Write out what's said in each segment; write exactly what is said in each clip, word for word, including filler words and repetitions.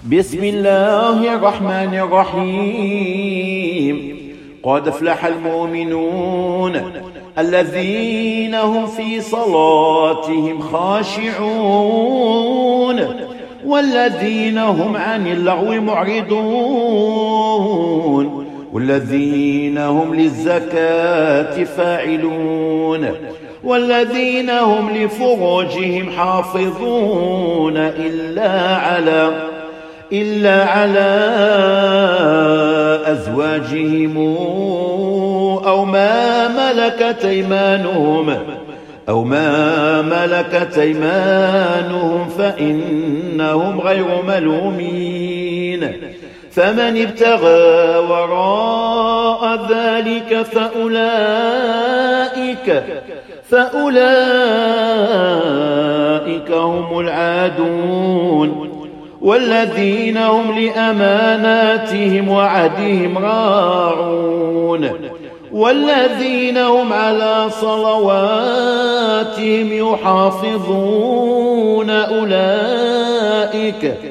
بسم الله الرحمن الرحيم. قد افلح المؤمنون الذين هم في صلاتهم خاشعون والذين هم عن اللغو معرضون والذين هم للزكاة فاعلون والذين هم لفروجهم حافظون إلا على إلا على أزواجهم أو ما ملكت أيمانهم أو ما ملكت أيمانهم فإنهم غير ملومين. فمن ابتغى وراء ذلك فأولئك فأولئك هم العادون والذين هم لأماناتهم وعهدهم راعون والذين هم على صلواتهم يحافظون أولئك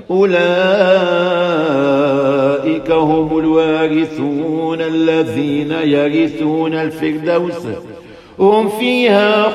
أولئك هم الوارثون الذين يرثون الفردوس هم فيها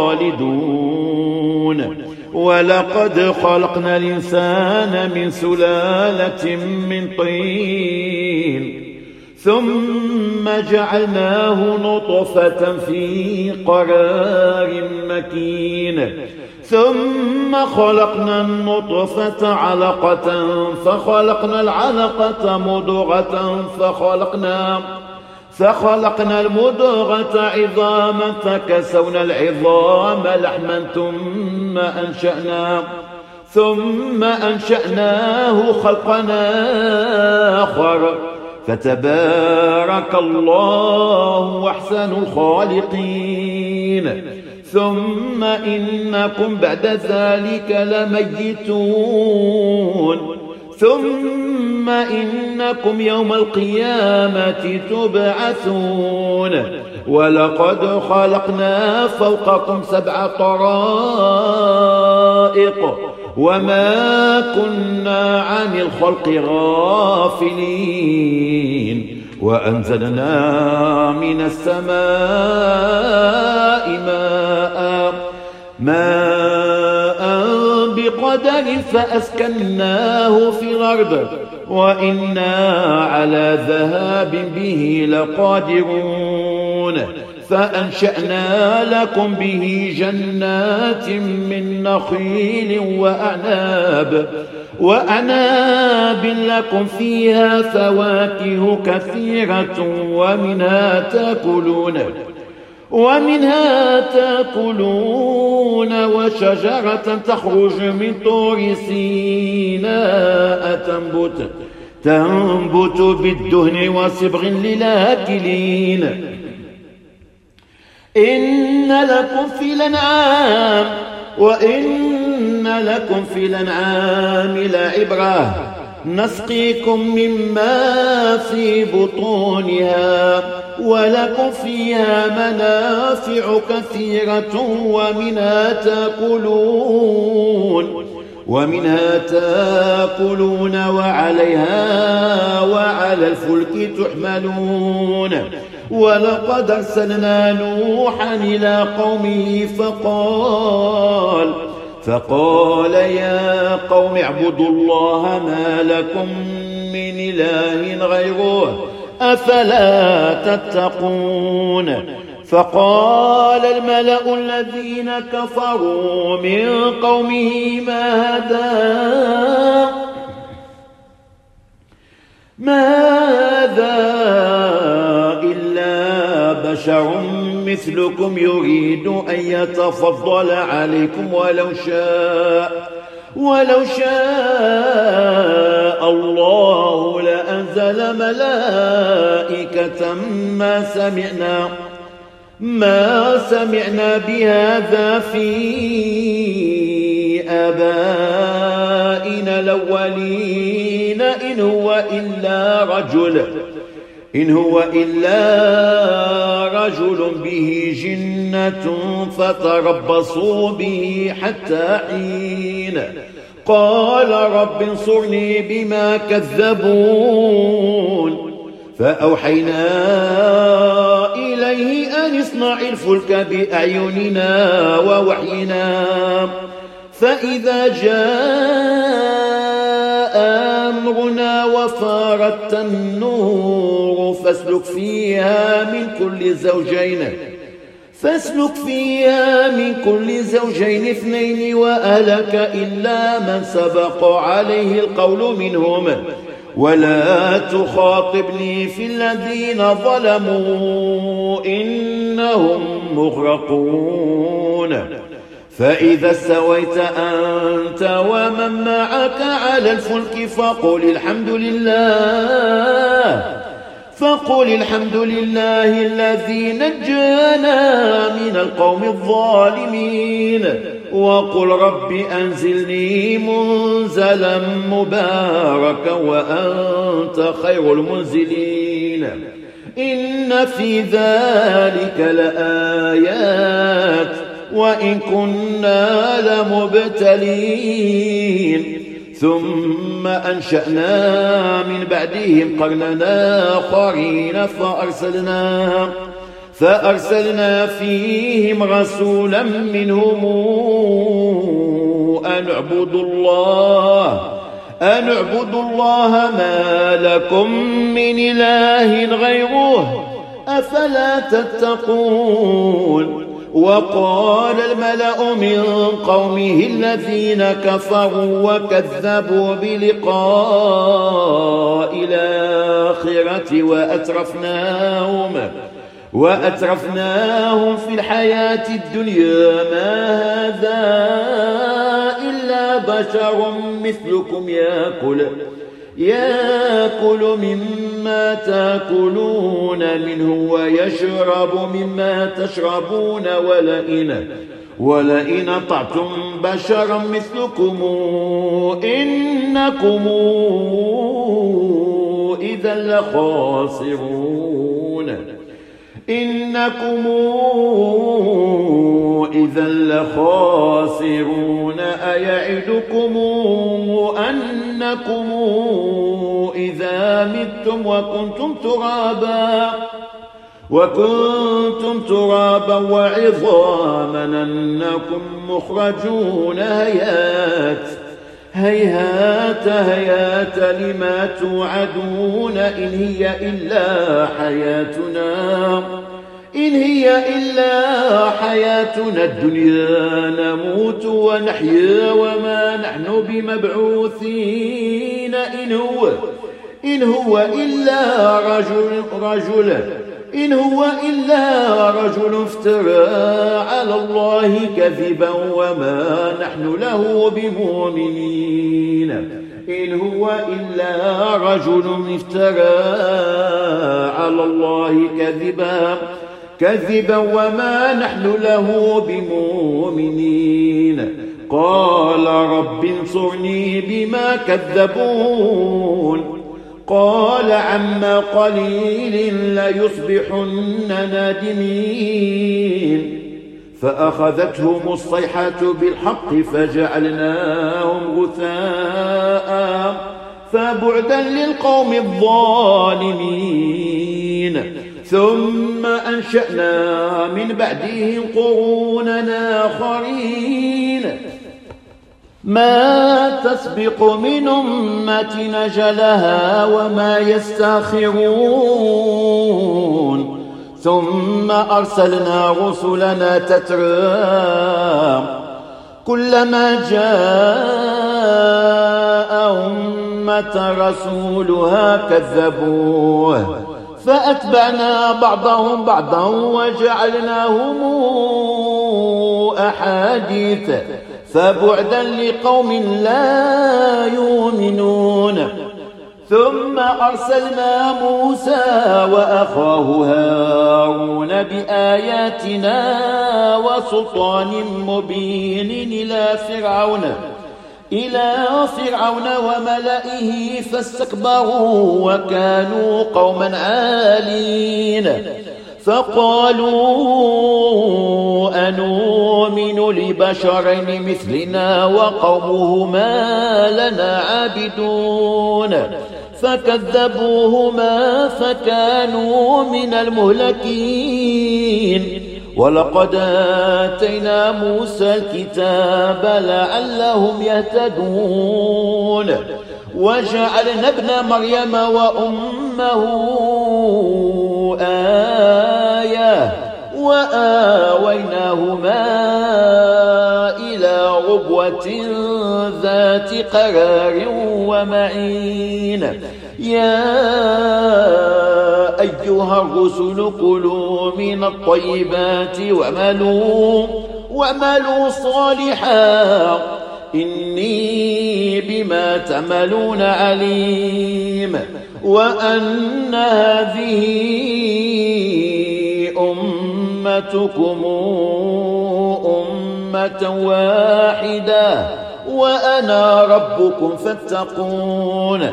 خالدون. ولقد خلقنا الإنسان من سلالة من طين ثم جعلناه نطفة في قرار مكين ثم خلقنا النطفة علقة فخلقنا العلقة مضغة فخلقنا فخلقنا المضغة عظاما فكسونا العظام لحما ثم أنشأنا ثم أنشأناه خلقنا آخر فتبارك الله أحسن الخالقين. ثم إنكم بعد ذلك لميتون ثم إنكم يوم القيامة تبعثون. ولقد خلقنا فوقكم سبع طرائق وما كنا عن الخلق غافلين وأنزلنا من السماء ماء ماء بقدر فأسكناه في الأرض وإنا على ذهاب به لقادرون. فأنشأنا لكم به جنات من نخيل وأعناب وأعناب لكم فيها فواكه كثيرة ومنها تأكلون ومنها تأكلون وشجرة تخرج من طور سيناء تنبت تنبت بالدهن وصبغ للآكلين. إن لكم في الأنعام وإن لكم في الأنعام لعبرة نسقيكم مما في بطونها ولكم فيها منافع كثيرة ومنها تأكلون ومنها تأكلون وعليها وعلى الفلك تحملون. ولقد أرسلنا نوحا إلى قومه فقال فقال يا قوم اعبدوا الله ما لكم من إله غيره أفلا تتقون. فقال الملأ الذين كفروا من قومه ما هذا ما هذا إلا بشر مثلكم يريد أن يتفضل عليكم ولو شاء ولو شاء الله لأنزل ملائكة ما سمعنا ما سمعنا بهذا في آبائنا الأولين إن هو إلا رجل إن هو إلا رجل به جنة فتربصوا به حتى حين قال رب انصرني بما كذبون فأوحينا إليه أن اصنع الفلك بأعيننا ووحينا فإذا جاء أمرنا وفارت النور فاسلك فيها من كل زوجين فاسلك فيها من كل زوجين اثنين وأهلك إلا من سبق عليه القول منهم ولا تخاطبني في الذين ظلموا إنهم مغرقون فإذا استويت أنت ومن معك على الفلك فقل الحمد لله فقل الحمد لله الذي نجانا من القوم الظالمين وقل رب أنزلني منزلا مباركا وأنت خير المنزلين إن في ذلك لآيات وإن كنا لمبتلين ثم أنشأنا من بعدهم قرننا آخرين فأرسلنا فأرسلنا فيهم رسولا منهم أن اعبدوا الله أن اعبدوا الله ما لكم من إله غيره أفلا تتقون وقال الملأ من قومه الذين كفروا وكذبوا بلقاء الآخرة وأترفناهم وأترفناهم في الحياة الدنيا ما هذا إلا بشر مثلكم يأكل يأكل مما تأكلون منه ويشرب مما تشربون ولئن ولئن أطعتم بشرا مثلكم إنكم إذا لخاسرون إنكم إذا لخاسرون أيعدكم أنكم إذا متم وكنتم ترابا وكنتم ترابا وعظاما أنكم مخرجون هيهات هيهات هيهات لما توعدون إن هي إلا حياتنا إن هي إلا حياتنا الدنيا نموت ونحيا وما نحن بمبعوثين إن هو إن هو إلا رجل رجل إن هو إلا رجل افترى على الله كذبا وما نحن له بمؤمنين إن هو إلا رجل افترى على الله كذبا كذبا وما نحن له بمؤمنين قال رب انصرني بما كذبون قال عما قليل ليصبحن نادمين فأخذتهم الصيحة بالحق فجعلناهم غثاء فبعدا للقوم الظالمين ثم أنشأنا من بعدهم قرونا آخرين ما تسبق من أمة نجلها وما يستاخرون ثم أرسلنا رسلنا تترى كلما جاء أمة رسولها كذبوه فأتبعنا بعضهم بعضا وجعلناهم أحاديث فبعدا لقوم لا يؤمنون ثم أرسلنا موسى وأخاه هارون بآياتنا وسلطان مبين إلى فرعون إلى فرعون وملئه فاستكبروا وكانوا قوما عالين فقالوا أنؤمن لبشرين مثلنا وقومهما لنا عابدون فكذبوهما فكانوا من المهلكين ولقد آتينا موسى الكتاب لعلهم يهتدون وجعلنا ابن مريم وأمه آية وآويناهما إلى ربوة ذات قرار ومعين يا أيها الرسل كلوا من الطيبات وملوا وملوا صالحا إني بما تعملون عليم وأن هذه أمتكم أمة واحدة وأنا ربكم فاتقون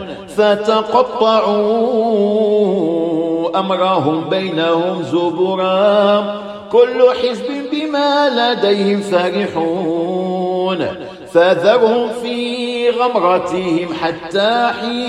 فتقطعوا أمرهم بينهم زبرا كل حزب بما لديهم فرحون فذرهم في غمرتهم حتى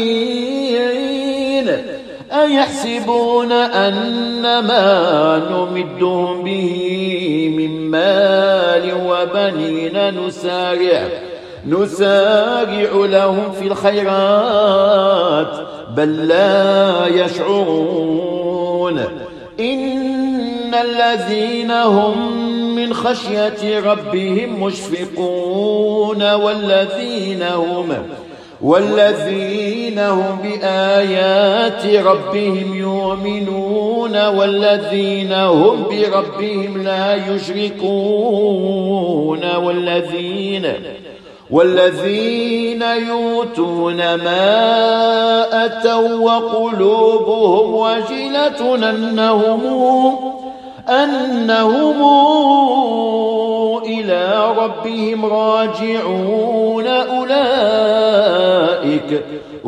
حين أيحسبون أن ما نمدهم به من مال وبنين نسارع نسارع لهم في الخيرات بل لا يشعرون إن الذين هم من خشية ربهم مشفقون والذين هم والذين هم بآيات ربهم يؤمنون والذين هم بربهم لا يشركون والذين والذين يؤتون ما أتوا وقلوبهم وجلة أنهم أنهم إلى ربهم راجعون أولئك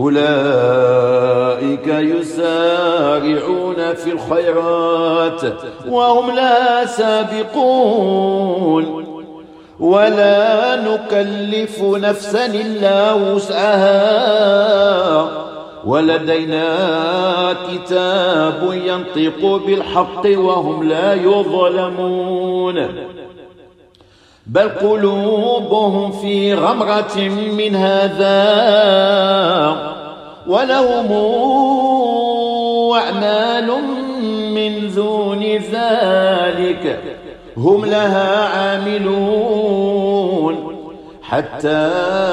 أولئك يسارعون في الخيرات وهم لا سابقون ولا نكلف نفسا إلا وسعها ولدينا كتاب ينطق بالحق وهم لا يظلمون بل قلوبهم في غمرة من هذا ولهم أعمال من دون ذلك هم لها عاملون حتى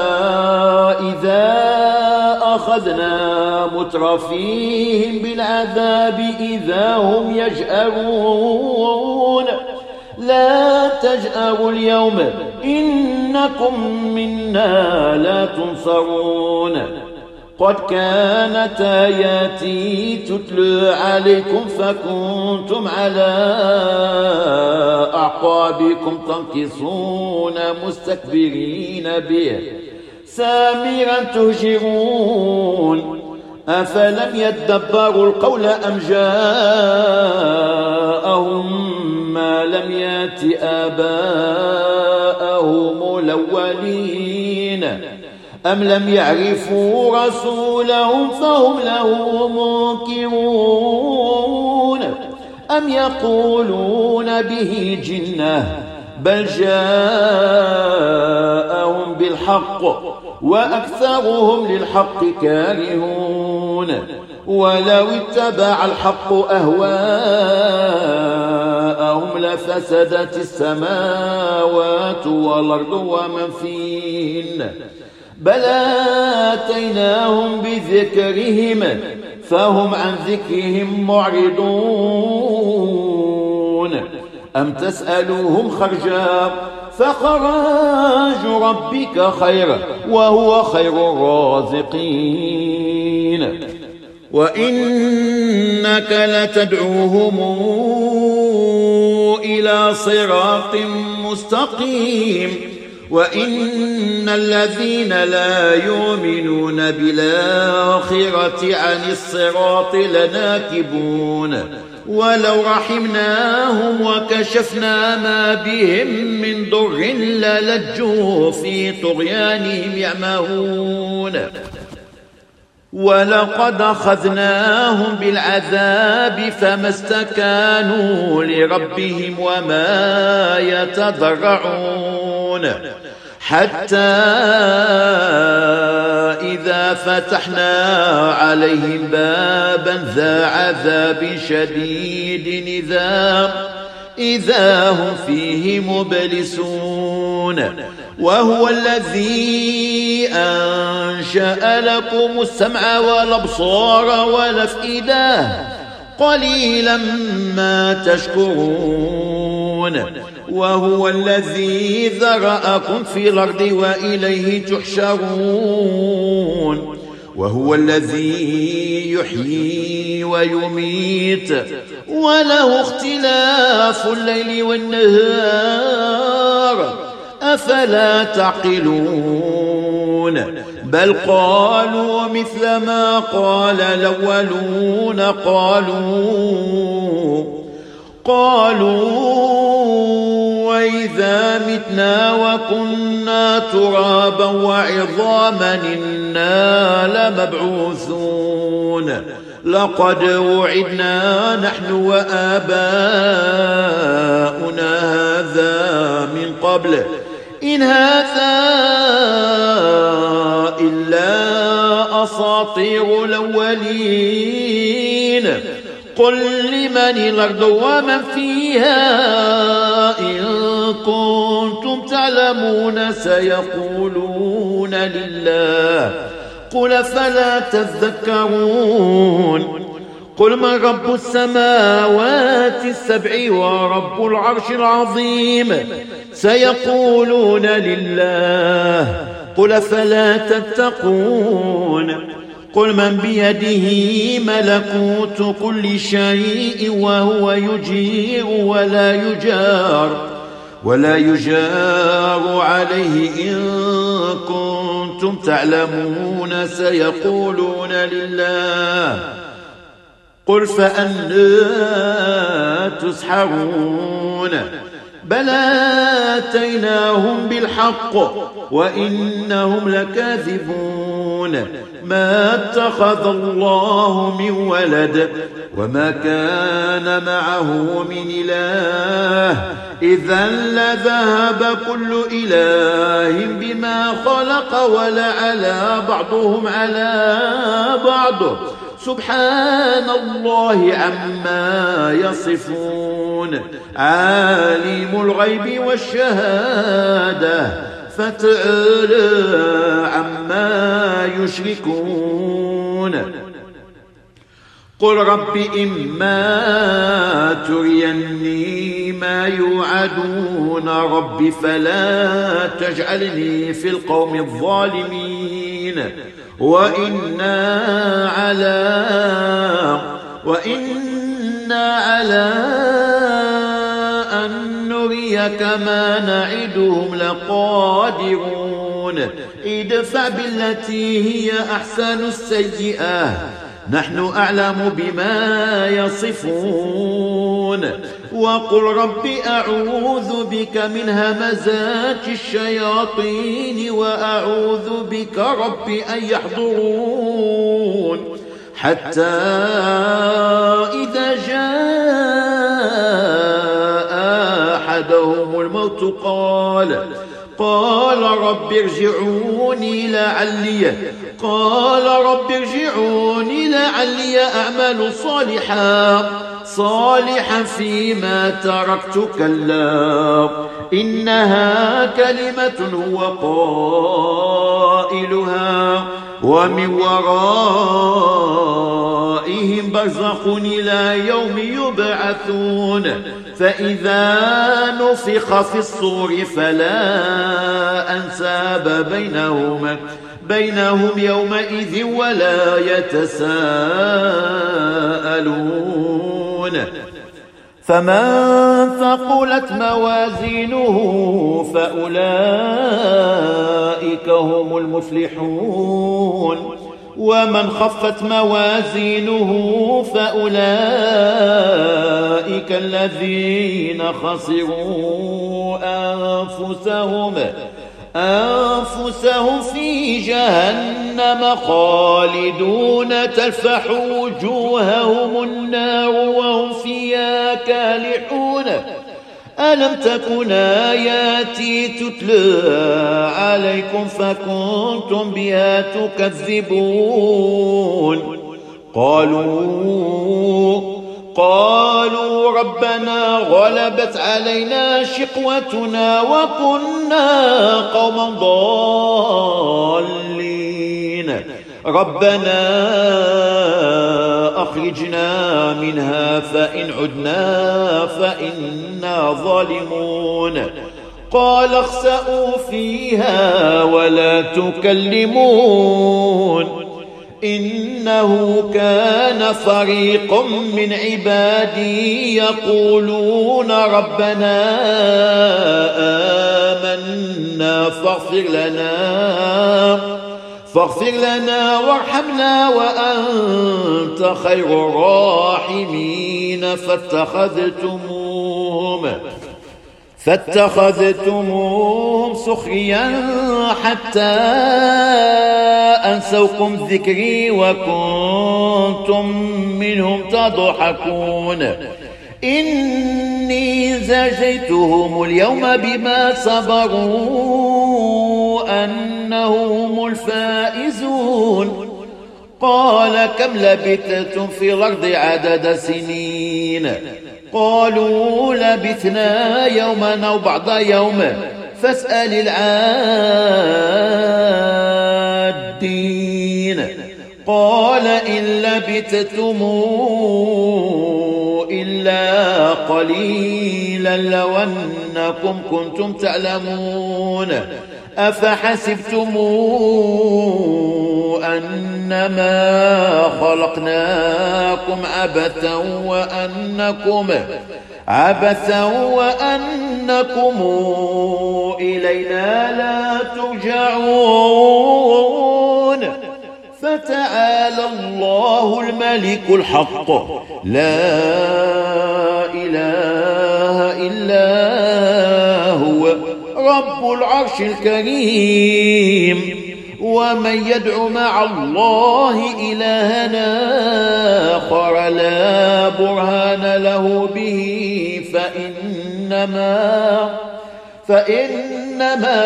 إذا أخذنا مترفيهم بالعذاب إذا هم يجأرون لا تجأروا اليوم إنكم منا لا تنصرون قد كانت آياتي تتلى عليكم فكنتم على أعقابكم تنكصون مستكبرين به سامرا تهجرون أفلم يدبروا القول أم جاءهم ما لم يأت آباءهم الأولين أم لم يعرفوا رسولهم فهم له منكرون أم يقولون به جنة بل جاءهم بالحق وأكثرهم للحق كارهون ولو اتبع الحق أهواءهم لفسدت السماوات والأرض ومن فيهن بل آتيناهم بذكرهم فهم عن ذكرهم معرضون أم تسألوهم خرجا فخراج ربك خير وهو خير الرازقين وإنك لتدعوهم إلى صراط مستقيم وإن الذين لا يؤمنون بالآخرة عن الصراط لناكبون ولو رحمناهم وكشفنا ما بهم من ضر للجوا في طغيانهم يعمهون ولقد أخذناهم بالعذاب فما استكانوا لربهم وما يتضرعون حتى إذا فتحنا عليهم بابا ذا عذاب شديد إذا إذا هم فيه مبلسون وهو الذي أنشأ لكم السمع والأبصار والأفئدة قليلا ما تشكرون وهو الذي ذرأكم في الأرض وإليه تحشرون وهو الذي يحيي ويميت وله اختلاف الليل والنهار أفلا تعقلون بل قالوا مثل ما قال الأولون قالوا قالوا وإذا متنا وكنا ترابا وعظاما إنا لمبعوثون لقد وعدنا نحن وآباؤنا هذا من قبل إن هذا إلا أساطير الأولين قل لمن الأرض ومن فيها إن كنتم تعلمون سيقولون لله قل فلا تذكرون قل من رب السماوات السبع ورب العرش العظيم سيقولون لله قل فلا تتقون قل من بيده ملكوت كل شيء وهو يجير ولا يجار ولا يجار عليه إن كنتم تعلمون سيقولون لله قل فأنى تسحرون بل آتيناهم بالحق وإنهم لكاذبون ما اتخذ الله من ولد وما كان معه من إله إذا لذهب كل إله بما خلق ولعلى بعضهم على بعض سبحان الله عما يصفون عالم الغيب والشهادة فتعالى عما يشركون قل رب إما تريني ما يوعدون رب فلا تجعلني في القوم الظالمين وإنا على وإنا على أن نريك ما نعدهم لقادرون ادفع بالتي هي أحسن السيئة نحن أعلم بما يصفون وقل رب أعوذ بك من همزات الشياطين وأعوذ بك رب أن يحضرون حتى إذا جاء أحدهم الموت قال قال رب ارجعوني لعلي قال رب ارجعوني لعلي أعمل صالحا صالحا فيما تركت كلا إنها كلمة هو قائلها ومن ورائهم برزخ إلى يوم يبعثون فإذا نفخ في الصور فلا أنساب بينهم بينهم يومئذ ولا يتساءلون فمن ثقلت موازينه فأولئك هم المفلحون ومن خفت موازينه فأولئك الذين خسروا أنفسهم أنفسهم في جهنم خالدون تلفح وجوههم النار وهم فيها كالحون. ألم تكن آياتي تتلى عليكم فكنتم بها تكذبون؟ قالوا قالوا ربنا غلبت علينا شقوتنا وكنا قوما ضالين ربنا أخرجنا منها فإن عدنا فإنا ظالمون. قال اخسئوا فيها ولا تكلمون إنه كان فريق من عبادي يقولون ربنا آمنا فاغفر لنا فاغفر لنا وارحمنا وأنت خير الراحمين فاتخذتموهم فاتخذتموهم سخريا حتى أنسوكم ذكري وكنتم منهم تضحكون. إني زجيتهم اليوم بما صبروا أنهم الفائزون. قال كم لبثتم في الأرض عدد سنين؟ قالوا لبثنا يوما أو بعض يوم فاسأل العادين. قال إن لبثتم إلا قليلا لو أنكم كنتم تعلمون أفحسبتم أنما خلقناكم عبثا وأنكم عبثا وأنكم إلينا لا ترجعون. فتعالى الله الملك الحق لا إله إلا هو رب العرش الكريم. ومن يدع مع الله إلهنا آخر لا برهان له به فإنما فإنما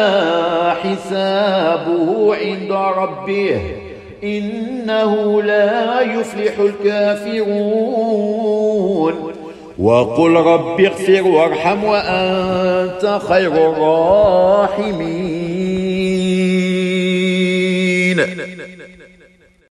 حسابه عند ربه إنه لا يفلح الكافرون. وقل رب اغفر وارحم وأنت خير الراحمين.